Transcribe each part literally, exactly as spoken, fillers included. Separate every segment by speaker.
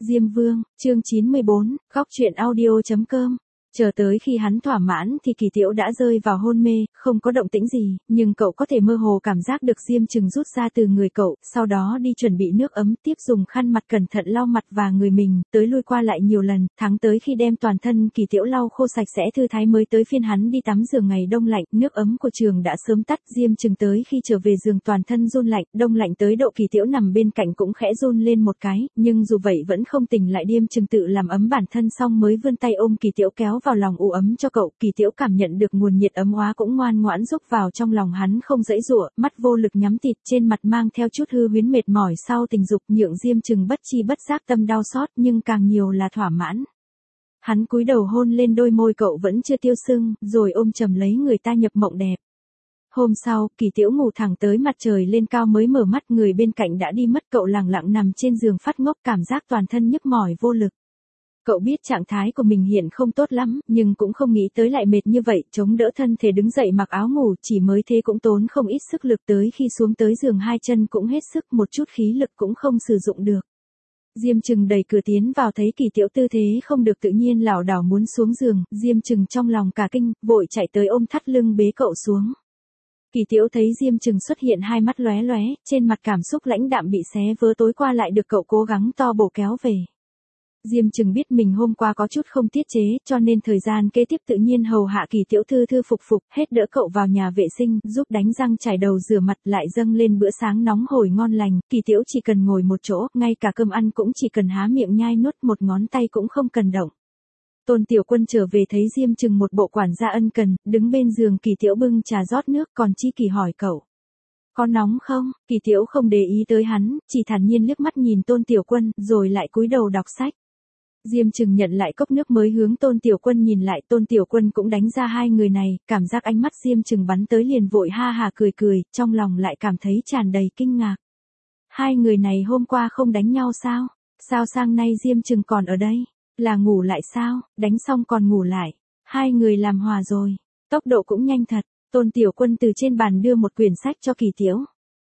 Speaker 1: Diêm Vương, chương chín mươi bốn, góc truyện audio chấm com. Chờ tới khi hắn thỏa mãn thì Kỳ Tiễu đã rơi vào hôn mê, không có động tĩnh gì, nhưng cậu có thể mơ hồ cảm giác được Diêm Chừng rút ra từ người cậu, sau đó đi chuẩn bị nước ấm, tiếp dùng khăn mặt cẩn thận lau mặt và người mình, tới lui qua lại nhiều lần, thắng tới khi đem toàn thân Kỳ Tiễu lau khô sạch sẽ thư thái mới tới phiên hắn đi tắm giường ngày đông lạnh, nước ấm của trường đã sớm tắt, Diêm Chừng tới khi trở về giường toàn thân run lạnh, đông lạnh tới độ Kỳ Tiễu nằm bên cạnh cũng khẽ run lên một cái, nhưng dù vậy vẫn không tỉnh lại. Diêm Chừng tự làm ấm bản thân xong mới vươn tay ôm Kỳ Tiễu kéo vào lòng ủ ấm cho cậu. Kỳ Tiễu cảm nhận được nguồn nhiệt ấm hóa cũng ngoan ngoãn rúc vào trong lòng hắn không dãy dụa, mắt vô lực nhắm tịt, trên mặt mang theo chút hư huyễn mệt mỏi sau tình dục, nhượng Diêm Chừng bất chi bất giác tâm đau xót nhưng càng nhiều là thỏa mãn. Hắn cúi đầu hôn lên đôi môi cậu vẫn chưa tiêu sưng, rồi ôm chầm lấy người ta nhập mộng đẹp. Hôm sau, Kỳ Tiễu ngủ thẳng tới mặt trời lên cao mới mở mắt, người bên cạnh đã đi mất, cậu lẳng lặng nằm trên giường phát ngốc, cảm giác toàn thân nhức mỏi vô lực. Cậu biết trạng thái của mình hiện không tốt lắm, nhưng cũng không nghĩ tới lại mệt như vậy, chống đỡ thân thể đứng dậy mặc áo ngủ, chỉ mới thế cũng tốn không ít sức lực, tới khi xuống tới giường hai chân cũng hết sức, một chút khí lực cũng không sử dụng được. Diêm Chừng đẩy cửa tiến vào thấy Kỳ Tiễu tư thế không được tự nhiên lảo đảo muốn xuống giường, Diêm Chừng trong lòng cả kinh, vội chạy tới ôm thắt lưng bế cậu xuống. Kỳ Tiễu thấy Diêm Chừng xuất hiện hai mắt lóe lóe, trên mặt cảm xúc lãnh đạm bị xé vỡ tối qua lại được cậu cố gắng to bổ kéo về. Diêm Chừng biết mình hôm qua có chút không tiết chế, cho nên thời gian kế tiếp tự nhiên hầu hạ Kỳ Tiễu thư thư phục phục, hết đỡ cậu vào nhà vệ sinh, giúp đánh răng chải đầu rửa mặt, lại dâng lên bữa sáng nóng hổi ngon lành. Kỳ Tiễu chỉ cần ngồi một chỗ, ngay cả cơm ăn cũng chỉ cần há miệng nhai nuốt, một ngón tay cũng không cần động. Tôn Tiểu Quân trở về thấy Diêm Chừng một bộ quản gia ân cần, đứng bên giường Kỳ Tiễu bưng trà rót nước, còn Chi Kỳ hỏi cậu: có nóng không? Kỳ Tiễu không để ý tới hắn, chỉ thản nhiên liếc mắt nhìn Tôn Tiểu Quân, rồi lại cúi đầu đọc sách. Diêm Chừng nhận lại cốc nước mới hướng Tôn Tiểu Quân nhìn lại, Tôn Tiểu Quân cũng đánh ra hai người này, cảm giác ánh mắt Diêm Chừng bắn tới liền vội ha hà cười cười, trong lòng lại cảm thấy tràn đầy kinh ngạc. Hai người này hôm qua không đánh nhau sao? Sao sang nay Diêm Chừng còn ở đây? Là ngủ lại sao? Đánh xong còn ngủ lại. Hai người làm hòa rồi. Tốc độ cũng nhanh thật. Tôn Tiểu Quân từ trên bàn đưa một quyển sách cho Kỳ Tiễu.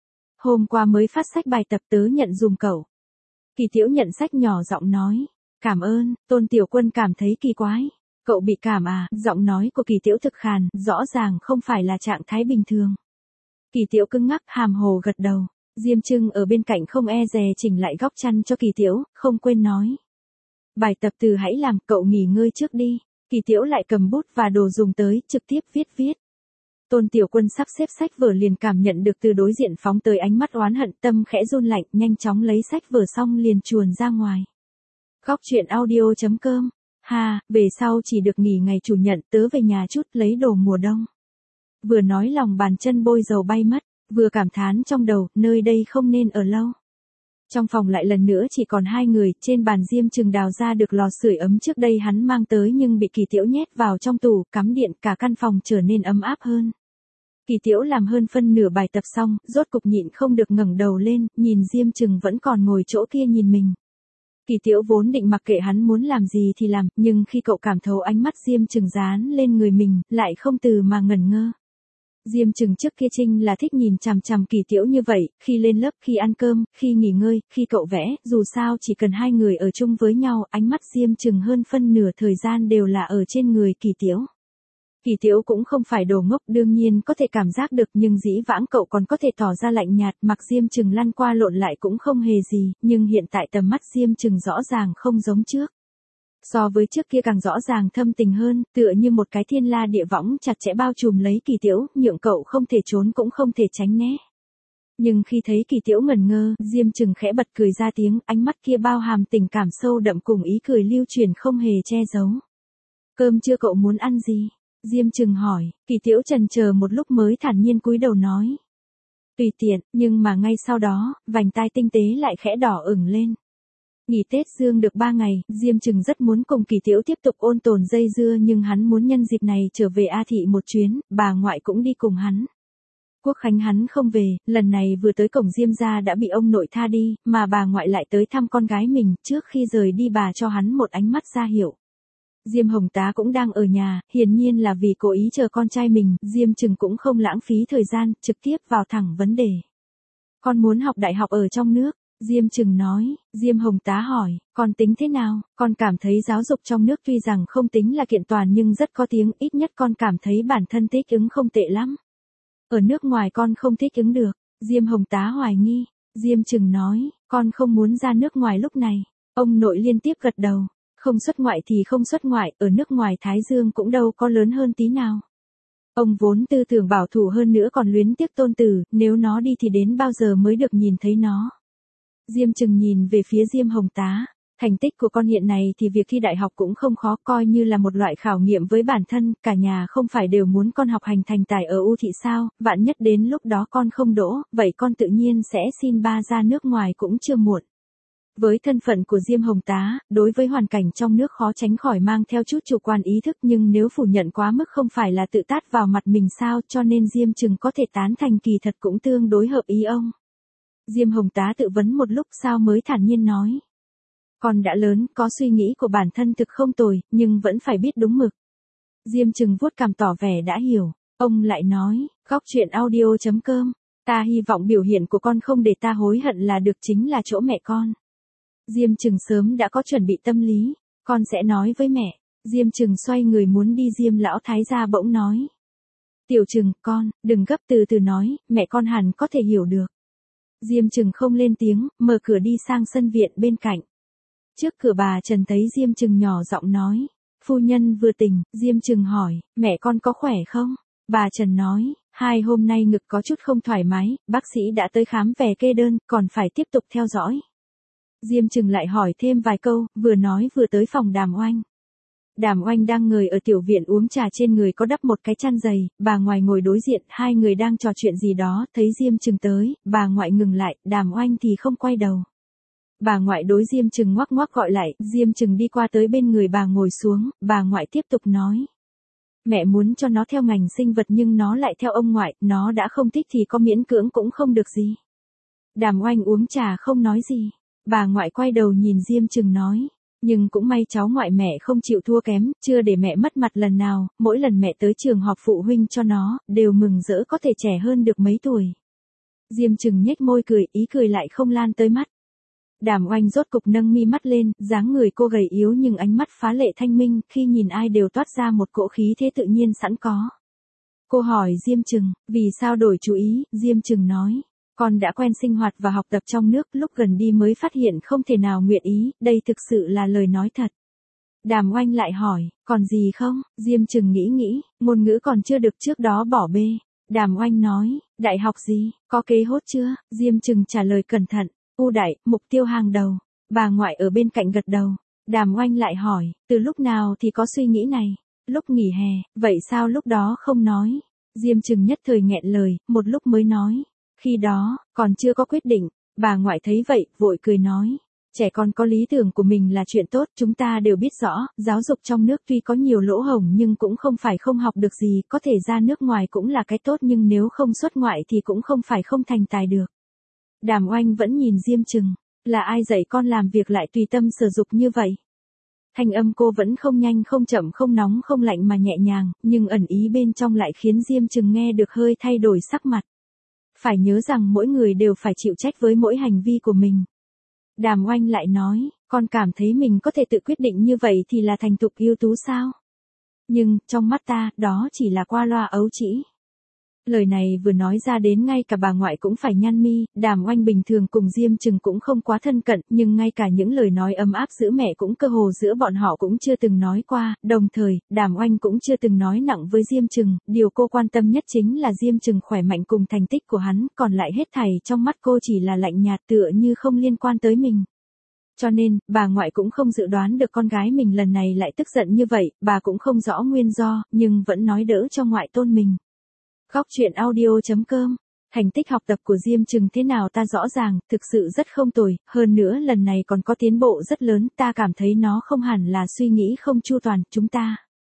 Speaker 1: Hôm qua mới phát sách bài tập, tớ nhận dùm cậu. Kỳ Tiễu nhận sách nhỏ giọng nói: cảm ơn. Tôn Tiểu Quân cảm thấy kỳ quái. Cậu bị cảm à? Giọng nói của Kỳ Tiễu thực khàn, rõ ràng không phải là trạng thái bình thường. Kỳ Tiễu cứng ngắc hàm hồ gật đầu. Diêm Chừng ở bên cạnh không e dè chỉnh lại góc chăn cho Kỳ Tiễu, không quên nói: bài tập từ hãy làm, cậu nghỉ ngơi trước đi. Kỳ Tiễu lại cầm bút và đồ dùng tới, trực tiếp viết viết. Tôn Tiểu Quân sắp xếp sách vở liền cảm nhận được từ đối diện phóng tới ánh mắt oán hận, tâm khẽ run lạnh, nhanh chóng lấy sách vở xong liền chuồn ra ngoài. Góc truyện audio chấm com. Ha, về sau chỉ được nghỉ ngày chủ nhật, tớ về nhà chút lấy đồ mùa đông. Vừa nói lòng bàn chân bôi dầu bay mất, vừa cảm thán trong đầu, nơi đây không nên ở lâu. Trong phòng lại lần nữa chỉ còn hai người, trên bàn Diêm Chừng đào ra được lò sưởi ấm trước đây hắn mang tới nhưng bị Kỳ Tiễu nhét vào trong tủ, cắm điện, cả căn phòng trở nên ấm áp hơn. Kỳ Tiễu làm hơn phân nửa bài tập xong, rốt cục nhịn không được ngẩng đầu lên, nhìn Diêm Chừng vẫn còn ngồi chỗ kia nhìn mình. Kỳ Tiễu vốn định mặc kệ hắn muốn làm gì thì làm, nhưng khi cậu cảm thấu ánh mắt Diêm Chừng dán lên người mình, lại không từ mà ngẩn ngơ. Diêm Chừng trước kia Trinh là thích nhìn chằm chằm Kỳ Tiễu như vậy, khi lên lớp, khi ăn cơm, khi nghỉ ngơi, khi cậu vẽ, dù sao chỉ cần hai người ở chung với nhau, ánh mắt Diêm Chừng hơn phân nửa thời gian đều là ở trên người Kỳ Tiễu. Kỳ Tiễu cũng không phải đồ ngốc, đương nhiên có thể cảm giác được, nhưng dĩ vãng cậu còn có thể tỏ ra lạnh nhạt, mặc Diêm Chừng lăn qua lộn lại cũng không hề gì, nhưng hiện tại tầm mắt Diêm Chừng rõ ràng không giống trước. So với trước kia càng rõ ràng thâm tình hơn, tựa như một cái thiên la địa võng chặt chẽ bao trùm lấy Kỳ Tiễu, nhượng cậu không thể trốn cũng không thể tránh né. Nhưng khi thấy Kỳ Tiễu ngẩn ngơ, Diêm Chừng khẽ bật cười ra tiếng, ánh mắt kia bao hàm tình cảm sâu đậm cùng ý cười lưu truyền không hề che giấu. Cơm trưa cậu muốn ăn gì? Diêm Chừng hỏi. Kỳ Tiễu chần chờ một lúc mới thản nhiên cúi đầu nói: tùy tiện, nhưng mà ngay sau đó, vành tai tinh tế lại khẽ đỏ ửng lên. Nghỉ Tết Dương được ba ngày, Diêm Chừng rất muốn cùng Kỳ Tiễu tiếp tục ôn tồn dây dưa nhưng hắn muốn nhân dịp này trở về A Thị một chuyến, bà ngoại cũng đi cùng hắn. Quốc khánh hắn không về, lần này vừa tới cổng Diêm gia đã bị ông nội tha đi, mà bà ngoại lại tới thăm con gái mình, trước khi rời đi bà cho hắn một ánh mắt ra hiệu. Diêm Hồng Tá cũng đang ở nhà, hiển nhiên là vì cố ý chờ con trai mình, Diêm Chừng cũng không lãng phí thời gian, trực tiếp vào thẳng vấn đề. Con muốn học đại học ở trong nước. Diêm Trừng nói, Diêm Hồng Tá hỏi, con tính thế nào, con cảm thấy giáo dục trong nước tuy rằng không tính là kiện toàn nhưng rất có tiếng, ít nhất con cảm thấy bản thân thích ứng không tệ lắm. Ở nước ngoài con không thích ứng được, Diêm Hồng Tá hoài nghi, Diêm Trừng nói, con không muốn ra nước ngoài lúc này, ông nội liên tiếp gật đầu, không xuất ngoại thì không xuất ngoại, ở nước ngoài Thái Dương cũng đâu có lớn hơn tí nào. Ông vốn tư tưởng bảo thủ hơn nữa còn luyến tiếc tôn tử, nếu nó đi thì đến bao giờ mới được nhìn thấy nó. Diêm Trừng nhìn về phía Diêm Hồng Tá, thành tích của con hiện này thì việc thi đại học cũng không khó, coi như là một loại khảo nghiệm với bản thân, cả nhà không phải đều muốn con học hành thành tài ở U thị sao, vạn nhất đến lúc đó con không đỗ, vậy con tự nhiên sẽ xin ba ra nước ngoài cũng chưa muộn. Với thân phận của Diêm Hồng Tá, đối với hoàn cảnh trong nước khó tránh khỏi mang theo chút chủ quan ý thức, nhưng nếu phủ nhận quá mức không phải là tự tát vào mặt mình sao, cho nên Diêm Trừng có thể tán thành kỳ thật cũng tương đối hợp ý ông. Diêm Hồng Tá tự vấn một lúc sau mới thản nhiên nói. Con đã lớn, có suy nghĩ của bản thân thực không tồi, nhưng vẫn phải biết đúng mực. Diêm Trừng vuốt cằm tỏ vẻ đã hiểu, ông lại nói, góc chuyện audio chấm com, ta hy vọng biểu hiện của con không để ta hối hận là được, chính là chỗ mẹ con. Diêm Trừng sớm đã có chuẩn bị tâm lý, con sẽ nói với mẹ. Diêm Trừng xoay người muốn đi, Diêm lão thái gia bỗng nói. Tiểu Trừng, con, đừng gấp, từ từ nói, mẹ con hẳn có thể hiểu được. Diêm Trừng không lên tiếng, mở cửa đi sang sân viện bên cạnh. Trước cửa bà Trần thấy Diêm Trừng nhỏ giọng nói. Phu nhân vừa tỉnh, Diêm Trừng hỏi, mẹ con có khỏe không? Bà Trần nói, hai hôm nay ngực có chút không thoải mái, bác sĩ đã tới khám về kê đơn, còn phải tiếp tục theo dõi. Diêm Trừng lại hỏi thêm vài câu, vừa nói vừa tới phòng Đàm Oanh. Đàm Oanh đang ngồi ở tiểu viện uống trà, trên người có đắp một cái chăn dày, bà ngoại ngồi đối diện, hai người đang trò chuyện gì đó, thấy Diêm Trừng tới, bà ngoại ngừng lại, Đàm Oanh thì không quay đầu. Bà ngoại đối Diêm Trừng ngoắc ngoắc gọi lại, Diêm Trừng đi qua tới bên người bà ngồi xuống, bà ngoại tiếp tục nói. Mẹ muốn cho nó theo ngành sinh vật nhưng nó lại theo ông ngoại, nó đã không thích thì có miễn cưỡng cũng không được gì. Đàm Oanh uống trà không nói gì. Bà ngoại quay đầu nhìn Diêm Trừng nói, nhưng cũng may cháu ngoại mẹ không chịu thua kém, chưa để mẹ mất mặt lần nào, mỗi lần mẹ tới trường họp phụ huynh cho nó, đều mừng rỡ có thể trẻ hơn được mấy tuổi. Diêm Trừng nhếch môi cười, ý cười lại không lan tới mắt. Đàm Oanh rốt cục nâng mi mắt lên, dáng người cô gầy yếu nhưng ánh mắt phá lệ thanh minh, khi nhìn ai đều toát ra một cỗ khí thế tự nhiên sẵn có. Cô hỏi Diêm Trừng, vì sao đổi chú ý, Diêm Trừng nói. Con đã quen sinh hoạt và học tập trong nước, lúc gần đi mới phát hiện không thể nào nguyện ý, đây thực sự là lời nói thật. Đàm Oanh lại hỏi, còn gì không? Diêm Trừng nghĩ nghĩ, ngôn ngữ còn chưa được trước đó bỏ bê. Đàm Oanh nói, đại học gì, có kế hốt chưa? Diêm Trừng trả lời cẩn thận, ưu đại, mục tiêu hàng đầu. Bà ngoại ở bên cạnh gật đầu. Đàm Oanh lại hỏi, từ lúc nào thì có suy nghĩ này? Lúc nghỉ hè, vậy sao lúc đó không nói? Diêm Trừng nhất thời nghẹn lời, một lúc mới nói. Khi đó, còn chưa có quyết định, bà ngoại thấy vậy, vội cười nói. Trẻ con có lý tưởng của mình là chuyện tốt, chúng ta đều biết rõ, giáo dục trong nước tuy có nhiều lỗ hổng nhưng cũng không phải không học được gì, có thể ra nước ngoài cũng là cái tốt nhưng nếu không xuất ngoại thì cũng không phải không thành tài được. Đàm Oanh vẫn nhìn Diêm Trừng, là ai dạy con làm việc lại tùy tâm sở dục như vậy? Thanh âm cô vẫn không nhanh không chậm không nóng không lạnh mà nhẹ nhàng, nhưng ẩn ý bên trong lại khiến Diêm Trừng nghe được hơi thay đổi sắc mặt. Phải nhớ rằng mỗi người đều phải chịu trách với mỗi hành vi của mình. Đàm Oanh lại nói, con cảm thấy mình có thể tự quyết định như vậy thì là thành thục ưu tú sao? Nhưng, trong mắt ta, đó chỉ là qua loa ấu trĩ. Lời này vừa nói ra đến ngay cả bà ngoại cũng phải nhăn mi, Đàm Oanh bình thường cùng Diêm Trừng cũng không quá thân cận, nhưng ngay cả những lời nói ấm áp giữa mẹ cũng cơ hồ giữa bọn họ cũng chưa từng nói qua, đồng thời, Đàm Oanh cũng chưa từng nói nặng với Diêm Trừng, điều cô quan tâm nhất chính là Diêm Trừng khỏe mạnh cùng thành tích của hắn, còn lại hết thảy trong mắt cô chỉ là lạnh nhạt tựa như không liên quan tới mình. Cho nên, bà ngoại cũng không dự đoán được con gái mình lần này lại tức giận như vậy, bà cũng không rõ nguyên do, nhưng vẫn nói đỡ cho ngoại tôn mình. Góc chuyện audio chấm com. Thành tích học tập của Diêm Trừng thế nào ta rõ ràng, thực sự rất không tồi, hơn nữa lần này còn có tiến bộ rất lớn, ta cảm thấy nó không hẳn là suy nghĩ không chu toàn, chúng ta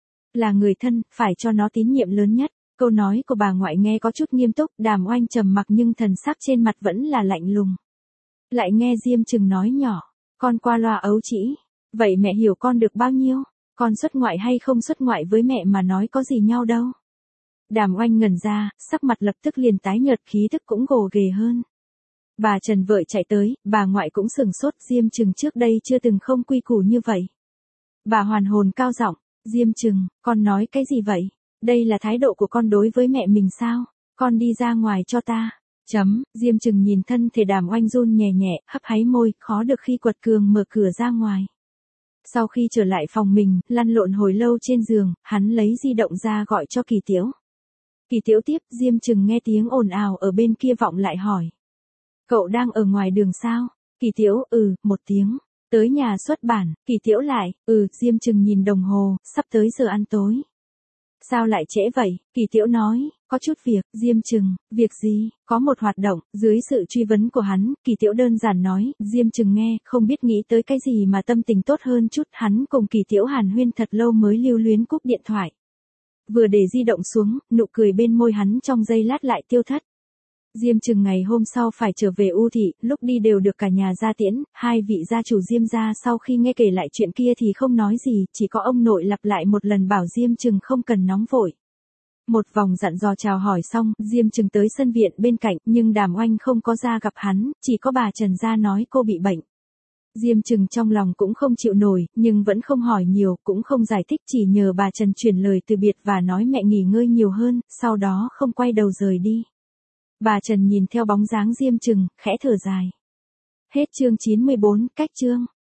Speaker 1: là người thân, phải cho nó tín nhiệm lớn nhất. Câu nói của bà ngoại nghe có chút nghiêm túc, Đàm Oanh trầm mặc nhưng thần sắc trên mặt vẫn là lạnh lùng. Lại nghe Diêm Trừng nói nhỏ, con qua loa ấu trĩ, vậy mẹ hiểu con được bao nhiêu? Con xuất ngoại hay không xuất ngoại với mẹ mà nói có gì nhau đâu. Đàm Oanh ngẩn ra, sắc mặt lập tức liền tái nhợt, khí thức cũng gồ ghề hơn. Bà Trần vội chạy tới, bà ngoại cũng sửng sốt, Diêm Trừng trước đây chưa từng không quy củ như vậy. Bà hoàn hồn cao giọng, Diêm Trừng, con nói cái gì vậy? Đây là thái độ của con đối với mẹ mình sao? Con đi ra ngoài cho ta. Chấm, Diêm Trừng nhìn thân thể Đàm Oanh run nhẹ nhẹ, hấp háy môi, khó được khi quật cường mở cửa ra ngoài. Sau khi trở lại phòng mình, lăn lộn hồi lâu trên giường, hắn lấy di động ra gọi cho Kỳ Tiễu. Kỳ Tiễu tiếp, Diêm Trừng nghe tiếng ồn ào ở bên kia vọng lại hỏi. Cậu đang ở ngoài đường sao? Kỳ Tiễu, ừ, một tiếng. Tới nhà xuất bản, Kỳ Tiễu lại, ừ, Diêm Trừng nhìn đồng hồ, sắp tới giờ ăn tối. Sao lại trễ vậy? Kỳ Tiễu nói, có chút việc. Diêm Trừng, việc gì? Có một hoạt động. Dưới sự truy vấn của hắn, Kỳ Tiễu đơn giản nói, Diêm Trừng nghe, không biết nghĩ tới cái gì mà tâm tình tốt hơn chút. Hắn cùng Kỳ Tiễu hàn huyên thật lâu mới lưu luyến cúp điện thoại. Vừa để di động xuống, nụ cười bên môi hắn trong giây lát lại tiêu thất. Diêm Trừng ngày hôm sau phải trở về U thị, lúc đi đều được cả nhà ra tiễn, hai vị gia chủ Diêm gia sau khi nghe kể lại chuyện kia thì không nói gì, chỉ có ông nội lặp lại một lần bảo Diêm Trừng không cần nóng vội. Một vòng dặn dò chào hỏi xong, Diêm Trừng tới sân viện bên cạnh, nhưng Đàm Oanh không có ra gặp hắn, chỉ có bà Trần ra nói cô bị bệnh. Diêm Trừng trong lòng cũng không chịu nổi, nhưng vẫn không hỏi nhiều, cũng không giải thích, chỉ nhờ bà Trần truyền lời từ biệt và nói mẹ nghỉ ngơi nhiều hơn, sau đó không quay đầu rời đi. Bà Trần nhìn theo bóng dáng Diêm Trừng, khẽ thở dài. Hết chương chín mươi bốn, cách chương.